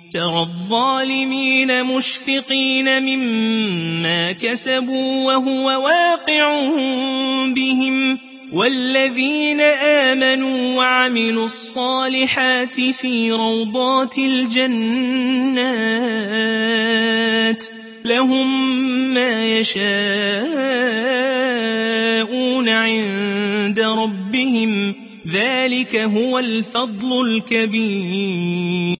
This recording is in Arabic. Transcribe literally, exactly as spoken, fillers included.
ترى الظالمين مشفقين مما كسبوا وهو واقع بهم والذين آمنوا وعملوا الصالحات في روضات الجنات لهم ما يشاءون عند ربهم ذلك هو الفضل الكبير.